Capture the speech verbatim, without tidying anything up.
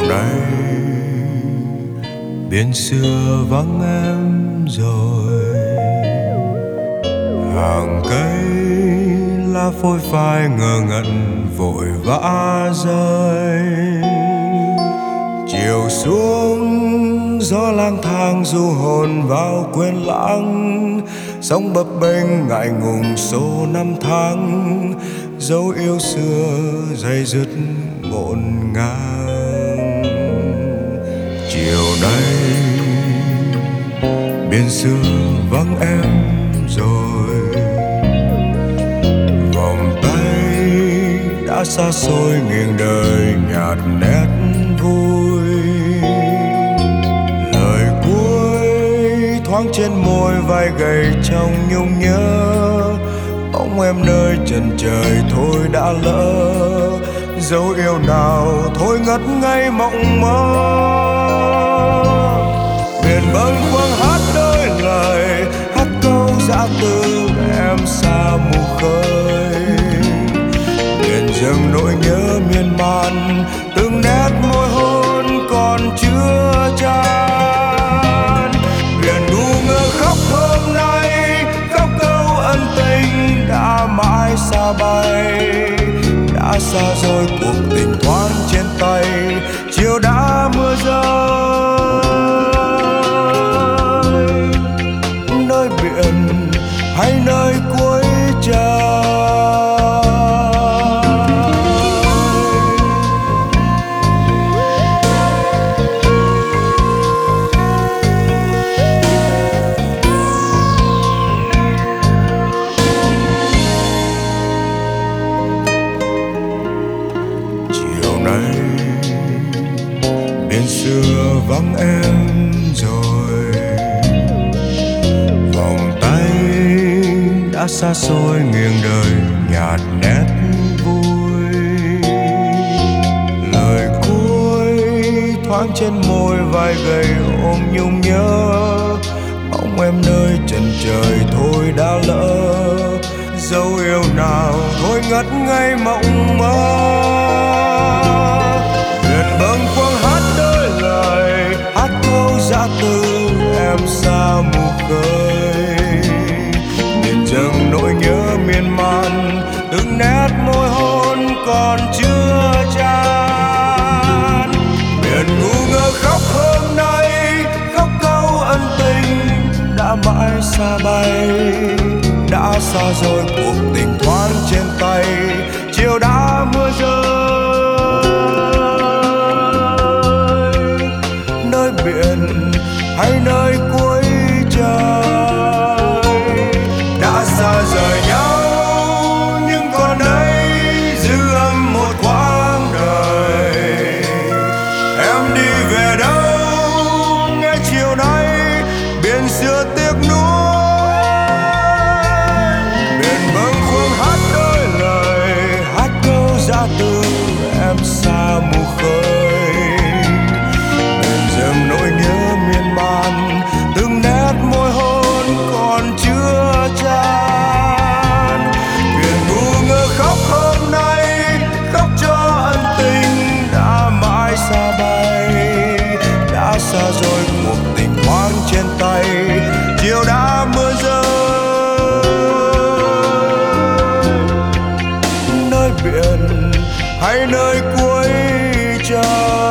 nay biển xưa vắng em rồi, hàng cây lá phôi phai ngơ ngẩn vội vã rơi. Chiều xuống gió lang thang du hồn vào quên lãng, sóng bập bênh ngại ngùng số năm tháng, dấu yêu xưa dây dứt ngổn ngang. Chiều nay biển xưa vắng em rồi, vòng tay đã xa xôi nghiêng đời nhạt nét vui. Lời cuối thoáng trên môi vai gầy trong nhung nhớ, bóng em nơi chân trời thôi đã lỡ, dấu yêu nào thôi ngất ngây mộng mơ. Biển bâng khuâng hát đôi lời, hát câu dã từ em xa mù khơi. Biển dâng nỗi nhớ miên man, từng nét môi hôn còn chưa chan. Biển ngu ngơ khóc hôm nay, khóc câu ân tình đã mãi xa bay. Đã xa rồi cuộc tình thoáng trên tay, chiều đã mưa rơi. Nơi biển hay nơi cuối trời, biển xưa vắng em rồi, vòng tay đã xa xôi nghiêng đời nhạt nét vui. Lời cuối thoáng trên môi vai gầy ôm nhung nhớ, bóng em nơi chân trời thôi đã lỡ, dấu yêu nào thôi ngất ngây mộng mơ. Biển bâng khuâng hát đôi lời, hát câu dã từ em xa mù khơi. Biển dâng nỗi nhớ miên man, từng nét môi hôn còn chưa chan. Biển ngu ngơ khóc hôm nay, khóc câu ân tình đã mãi xa bay. Đã xa rồi cuộc tình thoáng trên tay, chiều đã mưa rơi. Nơi biển hay nơi cuối trời, đã xa rời nhau nhưng còn đây dư âm một quãng đời. Em đi về đâu nghe chiều nay biển xưa tiếc nuối. Biển bâng khuâng hát đôi lời, hát câu dã từ em xa mù khơi. Biển dâng nỗi nhớ miên man, từng nét môi hôn còn chưa chan. Biển ngu ngơ khóc hôm nay, khóc cho ân tình đã mãi xa bay. Đã xa rồi cuộc tình thoáng trên tay, chiều đã mưa rơi. Nơi biển hay nơi cuối trời.